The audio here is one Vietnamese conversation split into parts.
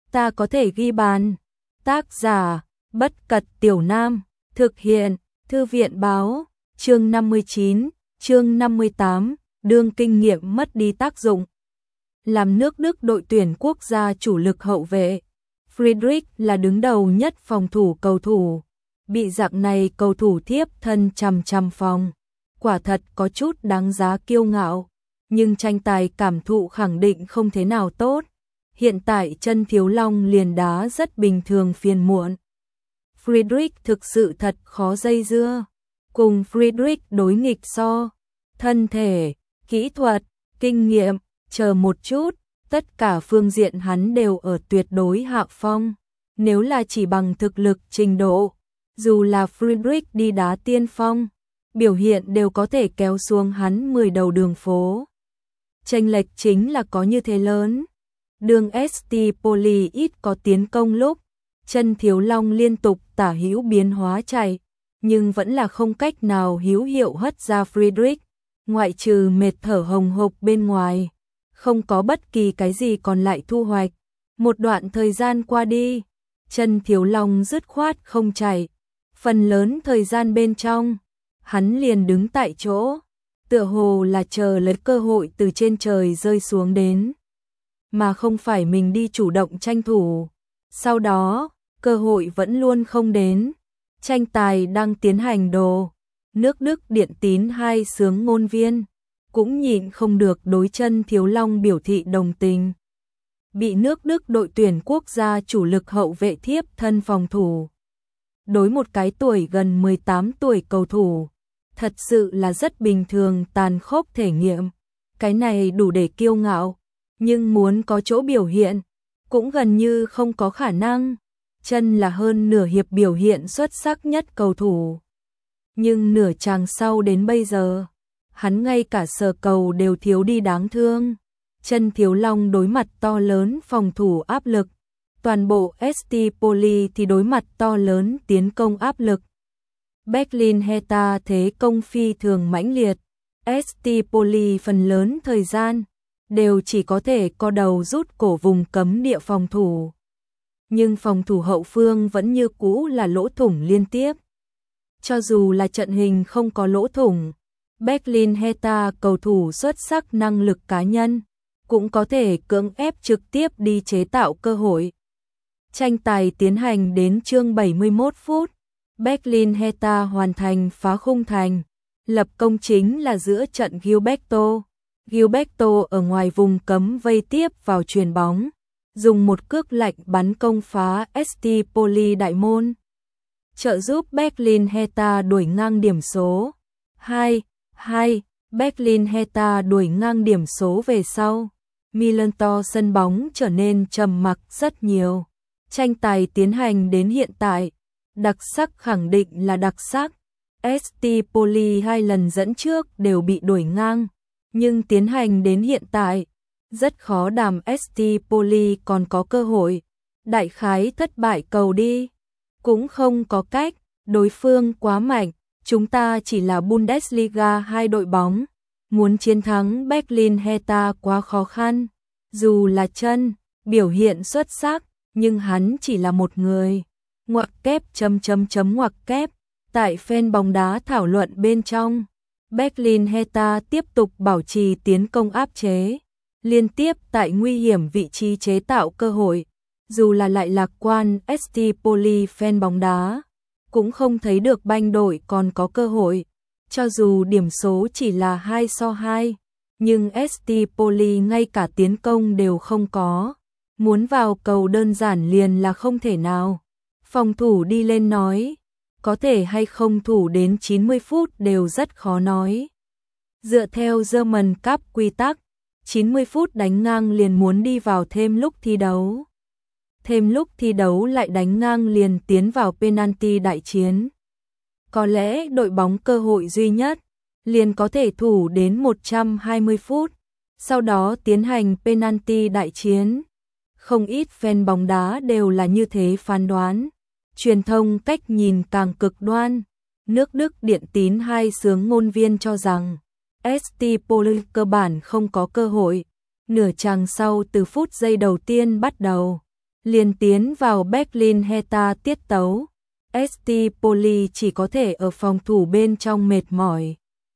ta có thể ghi bàn. Tác giả, Bất Cật Tiểu Nam, thực hiện, Thư viện Báo, chương 59, chương 58, đương kinh nghiệm mất đi tác dụng. Làm nước Đức đội tuyển quốc gia chủ lực hậu vệ, Friedrich là đứng đầu nhất phòng thủ cầu thủ. Bị dạng này cầu thủ thiếp thân chằm phòng, quả thật có chút đáng giá kiêu ngạo, nhưng tranh tài cảm thụ khẳng định không thế nào tốt. Hiện tại chân Thiếu Long liền đá rất bình thường phiền muộn. Friedrich thực sự thật khó dây dưa. Cùng Friedrich đối nghịch so, thân thể, kỹ thuật, kinh nghiệm, chờ một chút, tất cả phương diện hắn đều ở tuyệt đối hạ phong. Nếu là chỉ bằng thực lực trình độ, dù là Friedrich đi đá tiên phong, biểu hiện đều có thể kéo xuống hắn 10 đầu đường phố. Chênh lệch chính là có như thế lớn. Đường ST Poli ít có tiến công lúc, chân Thiếu Long liên tục tả hữu biến hóa chạy, nhưng vẫn là không cách nào hữu hiệu hất ra Friedrich, ngoại trừ mệt thở hồng hộc bên ngoài, không có bất kỳ cái gì còn lại thu hoạch. Một đoạn thời gian qua đi, chân Thiếu Long dứt khoát không chạy, phần lớn thời gian bên trong, hắn liền đứng tại chỗ, tựa hồ là chờ lấy cơ hội từ trên trời rơi xuống đến, mà không phải mình đi chủ động tranh thủ. Sau đó, cơ hội vẫn luôn không đến. Tranh tài đang tiến hành đồ, nước Đức Điện Tín hai sướng ngôn viên, cũng nhịn không được đối chân Thiếu Long biểu thị đồng tình. Bị nước Đức đội tuyển quốc gia chủ lực hậu vệ thiếp thân phòng thủ. Đối một cái tuổi gần 18 tuổi cầu thủ, thật sự là rất bình thường tàn khốc thể nghiệm. Cái này đủ để kiêu ngạo, nhưng muốn có chỗ biểu hiện, cũng gần như không có khả năng. Chân là hơn nửa hiệp biểu hiện xuất sắc nhất cầu thủ. Nhưng nửa chàng sau đến bây giờ, hắn ngay cả sờ cầu đều thiếu đi đáng thương. Chân Thiếu Long đối mặt to lớn phòng thủ áp lực, toàn bộ ST Poli thì đối mặt to lớn tiến công áp lực. Berlin Hertha thế công phi thường mãnh liệt, ST Poli phần lớn thời gian đều chỉ có thể co đầu rút cổ vùng cấm địa phòng thủ. Nhưng phòng thủ hậu phương vẫn như cũ là lỗ thủng liên tiếp. Cho dù là trận hình không có lỗ thủng, Berlin Hertha cầu thủ xuất sắc năng lực cá nhân, cũng có thể cưỡng ép trực tiếp đi chế tạo cơ hội. Tranh tài tiến hành đến chương 71 phút, Berlin Hertha hoàn thành phá khung thành, lập công chính là giữa trận Gilberto. Gilberto ở ngoài vùng cấm vây tiếp vào chuyền bóng, dùng một cước lạnh bắn công phá ST Poli đại môn, trợ giúp Berlin Hertha đuổi ngang điểm số 2-2. Berlin Hertha đuổi ngang điểm số về sau, Milanto sân bóng trở nên trầm mặc rất nhiều. Tranh tài tiến hành đến hiện tại, đặc sắc khẳng định là đặc sắc. ST Poli 2 lần dẫn trước đều bị đuổi ngang, nhưng tiến hành đến hiện tại, rất khó đảm ST Poli còn có cơ hội. Đại khái thất bại cầu đi, cũng không có cách, đối phương quá mạnh, chúng ta chỉ là Bundesliga 2 đội bóng, muốn chiến thắng Berlin Hertha quá khó khăn. Dù là chân biểu hiện xuất sắc, nhưng hắn chỉ là một người. Ngoặc kép ngoặc kép. Tại fan bóng đá thảo luận bên trong, Berlin Hertha tiếp tục bảo trì tiến công áp chế, liên tiếp tại nguy hiểm vị trí chế tạo cơ hội. Dù là lại lạc quan ST Poli fan bóng đá, cũng không thấy được banh đội còn có cơ hội. Cho dù điểm số chỉ là 2-2, nhưng ST Poli ngay cả tiến công đều không có. Muốn vào cầu đơn giản liền là không thể nào. Phòng thủ đi lên nói, có thể hay không thủ đến 90 phút đều rất khó nói. Dựa theo German Cup quy tắc, 90 phút đánh ngang liền muốn đi vào thêm lúc thi đấu. Thêm lúc thi đấu lại đánh ngang liền tiến vào penalty đại chiến. Có lẽ đội bóng cơ hội duy nhất, liền có thể thủ đến 120 phút, sau đó tiến hành penalty đại chiến. Không ít fan bóng đá đều là như thế phán đoán. Truyền thông cách nhìn càng cực đoan. Nước Đức Điện Tín hai sướng ngôn viên cho rằng ST Poli cơ bản không có cơ hội. Nửa chàng sau từ phút giây đầu tiên bắt đầu, liền tiến vào Berlin Hertha tiết tấu. St. Pauli chỉ có thể ở phòng thủ bên trong mệt mỏi.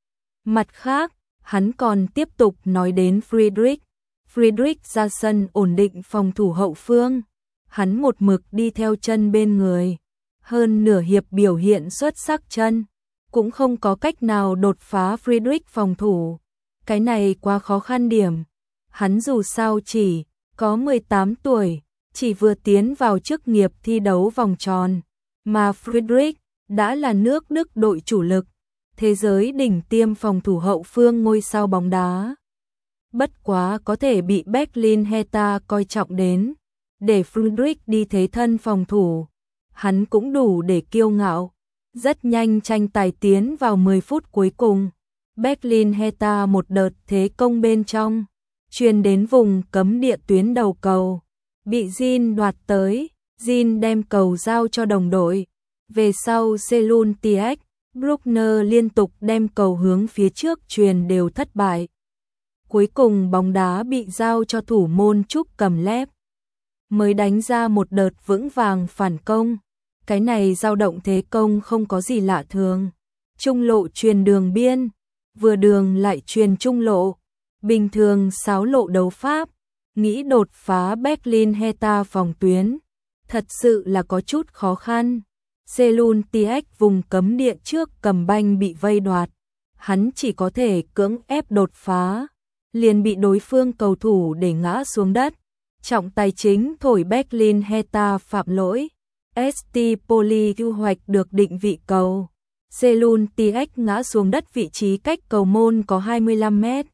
Mặt khác, hắn còn tiếp tục nói đến Friedrich. Friedrich ra sân ổn định phòng thủ hậu phương. Hắn một mực đi theo chân bên người. Hơn nửa hiệp biểu hiện xuất sắc chân. Cũng không có cách nào đột phá Friedrich phòng thủ. Cái này quá khó khăn điểm. Hắn dù sao chỉ có 18 tuổi, chỉ vừa tiến vào chức nghiệp thi đấu vòng tròn. Mà Friedrich đã là nước Đức đội chủ lực. Thế giới đỉnh tiêm phòng thủ hậu phương ngôi sao bóng đá. Bất quá có thể bị Berlin Hertha coi trọng đến. Để Friedrich đi thế thân phòng thủ. Hắn cũng đủ để kiêu ngạo. Rất nhanh tranh tài tiến vào 10 phút cuối cùng. Berlin Hertha một đợt thế công bên trong. Truyền đến vùng cấm địa tuyến đầu cầu. Bị Jean đoạt tới. Jean đem cầu giao cho đồng đội. Về sau Selun Tiech, Bruckner liên tục đem cầu hướng phía trước truyền đều thất bại. Cuối cùng bóng đá bị giao cho thủ môn Trúc Cầm Lép. Mới đánh ra một đợt vững vàng phản công. Cái này dao động thế công không có gì lạ thường. Trung lộ truyền đường biên, vừa đường lại truyền trung lộ. Bình thường sáo lộ đấu pháp, nghĩ đột phá Berlin Hertha phòng tuyến. Thật sự là có chút khó khăn. Selun Tiech vùng cấm địa trước cầm banh bị vây đoạt. Hắn chỉ có thể cưỡng ép đột phá. Liền bị đối phương cầu thủ để ngã xuống đất. Trọng tài chính thổi Berlin Hertha phạm lỗi. St. Pauli thu hoạch được định vị cầu. Selun Tiech ngã xuống đất vị trí cách cầu môn có 25 mét.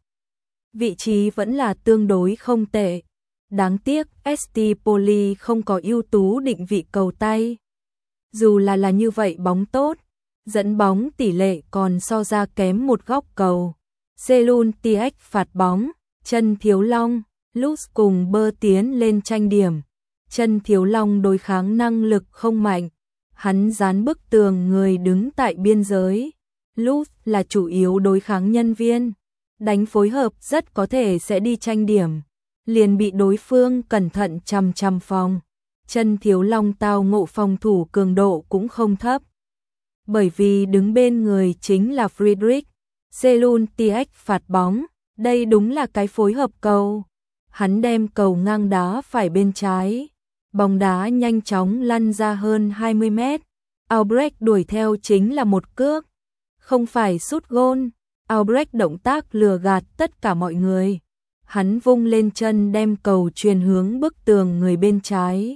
Vị trí vẫn là tương đối không tệ. Đáng tiếc St. Pauli không có ưu tú định vị cầu tay. Dù là như vậy bóng tốt, dẫn bóng tỷ lệ còn so ra kém một góc cầu. Selun Tiech phạt bóng, Chân Thiếu Long, Lutz cùng Bơ tiến lên tranh điểm. Chân Thiếu Long đối kháng năng lực không mạnh, hắn dán bức tường người đứng tại biên giới. Lutz là chủ yếu đối kháng nhân viên, đánh phối hợp rất có thể sẽ đi tranh điểm, liền bị đối phương cẩn thận chằm chằm phòng. Chân Thiếu Long tao ngộ phòng thủ cường độ cũng không thấp. Bởi vì đứng bên người chính là Friedrich. Selun Tiech phạt bóng, đây đúng là cái phối hợp cầu. Hắn đem cầu ngang đá phải bên trái. Bóng đá nhanh chóng lăn ra hơn 20 mét. Albrecht đuổi theo chính là một cước. Không phải sút gôn. Albrecht động tác lừa gạt tất cả mọi người. Hắn vung lên chân đem cầu truyền hướng bức tường người bên trái.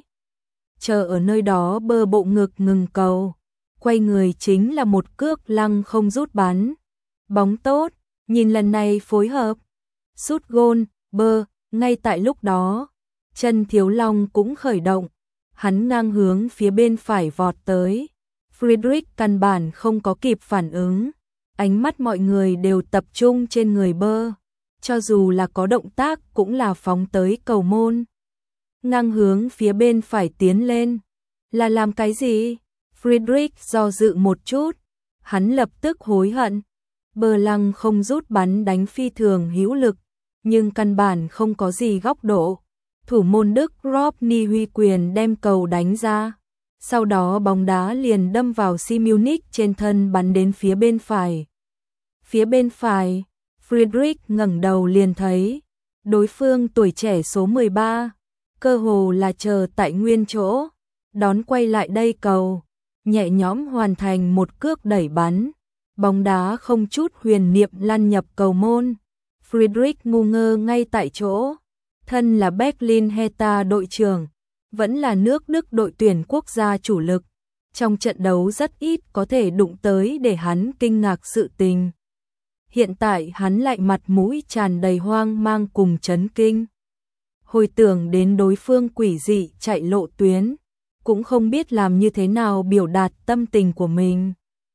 Chờ ở nơi đó Bơ bộ ngực ngừng cầu. Quay người chính là một cước lăng không rút bắn. Bóng tốt, nhìn lần này phối hợp. Sút gôn, Bơ, ngay tại lúc đó. Chân Thiếu Long cũng khởi động. Hắn ngang hướng phía bên phải vọt tới. Friedrich căn bản không có kịp phản ứng. Ánh mắt mọi người đều tập trung trên người Bơ. Cho dù là có động tác cũng là phóng tới cầu môn. Ngang hướng phía bên phải tiến lên. Là làm cái gì? Friedrich do dự một chút. Hắn lập tức hối hận. Bơ lăng không rút bắn đánh phi thường hữu lực. Nhưng căn bản không có gì góc độ. Thủ môn Đức Robny huy quyền đem cầu đánh ra. Sau đó bóng đá liền đâm vào Simunich trên thân bắn đến phía bên phải. Phía bên phải, Friedrich ngẩng đầu liền thấy. Đối phương tuổi trẻ số 13. Cơ hồ là chờ tại nguyên chỗ. Đón quay lại đây cầu. Nhẹ nhõm hoàn thành một cước đẩy bắn. Bóng đá không chút huyền niệm lăn nhập cầu môn. Friedrich ngu ngơ ngay tại chỗ. Thân là Berlin Hertha đội trưởng, vẫn là nước Đức đội tuyển quốc gia chủ lực. Trong trận đấu rất ít có thể đụng tới để hắn kinh ngạc sự tình. Hiện tại hắn lại mặt mũi tràn đầy hoang mang cùng chấn kinh. Hồi tưởng đến đối phương quỷ dị chạy lộ tuyến, cũng không biết làm như thế nào biểu đạt tâm tình của mình.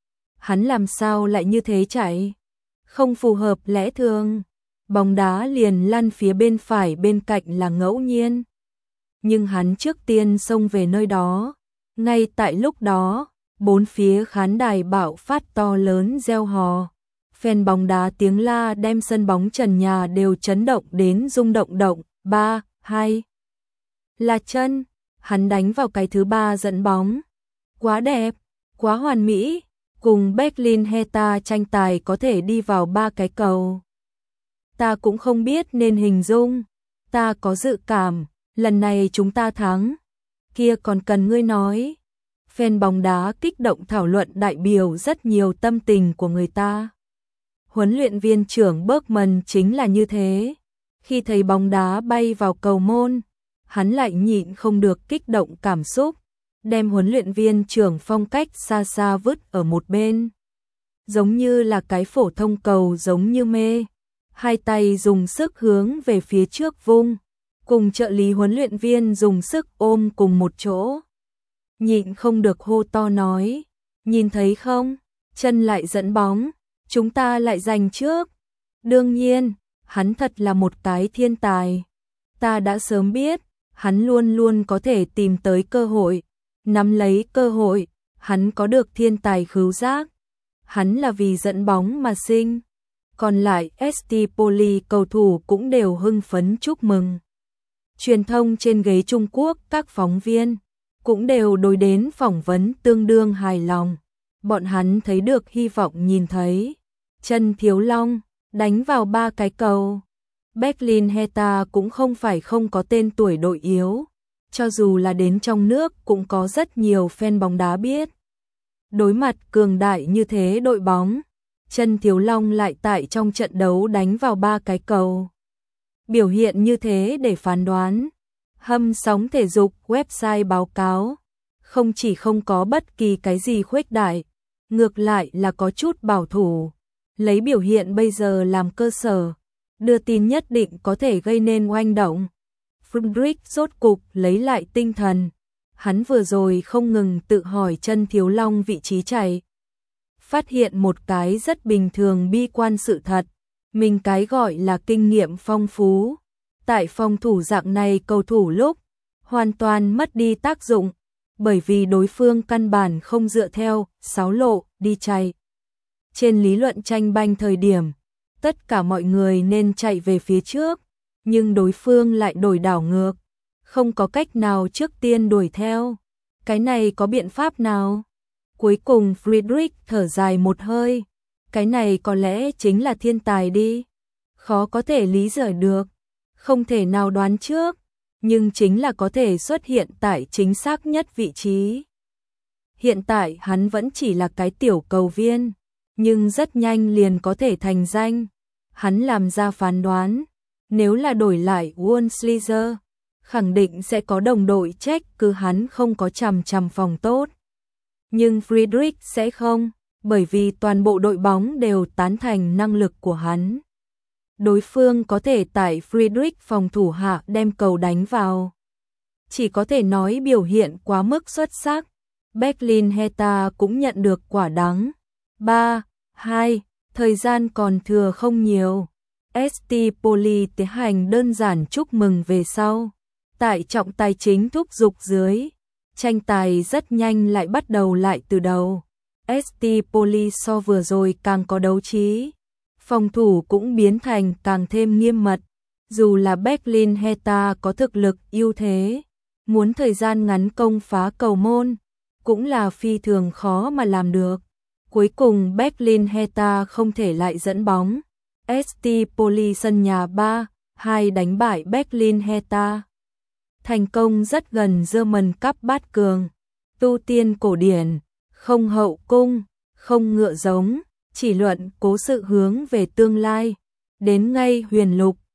Hắn làm sao lại như thế chạy? Không phù hợp lẽ thường. Bóng đá liền lăn phía bên phải bên cạnh là ngẫu nhiên. Nhưng hắn trước tiên xông về nơi đó. Ngay tại lúc đó, bốn phía khán đài bạo phát to lớn reo hò. Fan bóng đá tiếng la đem sân bóng trần nhà đều chấn động đến rung động động. 3, 2. Là chân. hắn đánh vào cái thứ ba dẫn bóng. Quá đẹp, quá hoàn mỹ, cùng Berlin Hertha tranh tài có thể đi vào 3 cái cầu. Ta cũng không biết nên hình dung, ta có dự cảm, lần này chúng ta thắng. Kia còn cần ngươi nói. Fan bóng đá kích động thảo luận đại biểu rất nhiều tâm tình của người ta. Huấn luyện viên trưởng Bergman chính là như thế. Khi thấy bóng đá bay vào cầu môn, hắn lại nhịn không được kích động cảm xúc, đem huấn luyện viên trưởng phong cách xa xa vứt ở một bên. Giống như là cái phổ thông cầu giống như mê. Hai tay dùng sức hướng về phía trước vung, cùng trợ lý huấn luyện viên dùng sức ôm cùng một chỗ. Nhịn không được hô to nói, nhìn thấy không, chân lại dẫn bóng, chúng ta lại giành trước. Đương nhiên, hắn thật là một cái thiên tài. Ta đã sớm biết, hắn luôn luôn có thể tìm tới cơ hội, nắm lấy cơ hội, hắn có được thiên tài khứu giác. Hắn là vì dẫn bóng mà sinh. Còn lại ST Poli cầu thủ cũng đều hưng phấn chúc mừng. Truyền thông trên ghế Trung Quốc, các phóng viên cũng đều đối đến phỏng vấn tương đương hài lòng. Bọn hắn thấy được hy vọng nhìn thấy. Trần Thiếu Long đánh vào 3 cái cầu. Berlin Hertha cũng không phải không có tên tuổi đội yếu. Cho dù là đến trong nước cũng có rất nhiều fan bóng đá biết. Đối mặt cường đại như thế đội bóng, Trần Thiếu Long lại tại trong trận đấu đánh vào 3 cái cầu. Biểu hiện như thế để phán đoán. Hâm sóng thể dục website báo cáo, không chỉ không có bất kỳ cái gì khuếch đại, ngược lại là có chút bảo thủ. Lấy biểu hiện bây giờ làm cơ sở, đưa tin nhất định có thể gây nên oanh động. Friedrich rốt cục lấy lại tinh thần. Hắn vừa rồi không ngừng tự hỏi Trần Thiếu Long vị trí chạy. Phát hiện một cái rất bình thường bi quan sự thật. Mình cái gọi là kinh nghiệm phong phú. Tại phòng thủ dạng này cầu thủ lúc hoàn toàn mất đi tác dụng. Bởi vì đối phương căn bản không dựa theo 6 lộ đi chạy. Trên lý luận tranh banh thời điểm, tất cả mọi người nên chạy về phía trước. Nhưng đối phương lại đổi đảo ngược. Không có cách nào trước tiên đuổi theo. Cái này có biện pháp nào? Cuối cùng Friedrich thở dài một hơi. Cái này có lẽ chính là thiên tài đi. Khó có thể lý giải được. Không thể nào đoán trước. Nhưng chính là có thể xuất hiện tại chính xác nhất vị trí. Hiện tại hắn vẫn chỉ là cái tiểu cầu viên. Nhưng rất nhanh liền có thể thành danh. Hắn làm ra phán đoán. Nếu là đổi lại Wurmschlizer, khẳng định sẽ có đồng đội trách cứ hắn không có chằm phòng tốt. Nhưng Friedrich sẽ không, bởi vì toàn bộ đội bóng đều tán thành năng lực của hắn. Đối phương có thể tại Friedrich phòng thủ hạ đem cầu đánh vào. Chỉ có thể nói biểu hiện quá mức xuất sắc. Berlin Hertha cũng nhận được quả đắng. 3-2, thời gian còn thừa không nhiều. ST Poli tiến hành đơn giản chúc mừng về sau. Tại trọng tài chính thúc giục dưới, tranh tài rất nhanh lại bắt đầu lại từ đầu. ST Poli so vừa rồi càng có đấu trí. Phòng thủ cũng biến thành càng thêm nghiêm mật. Dù là Berlin Hertha có thực lực ưu thế, muốn thời gian ngắn công phá cầu môn, cũng là phi thường khó mà làm được. Cuối cùng Berlin Hertha không thể lại dẫn bóng. ST Poli sân nhà 3-2 đánh bại Berlin Hertha. Thành công rất gần German Cup bát cường. Tu tiên cổ điển, không hậu cung, không ngựa giống, chỉ luận cố sự hướng về tương lai. Đến ngay huyền lục,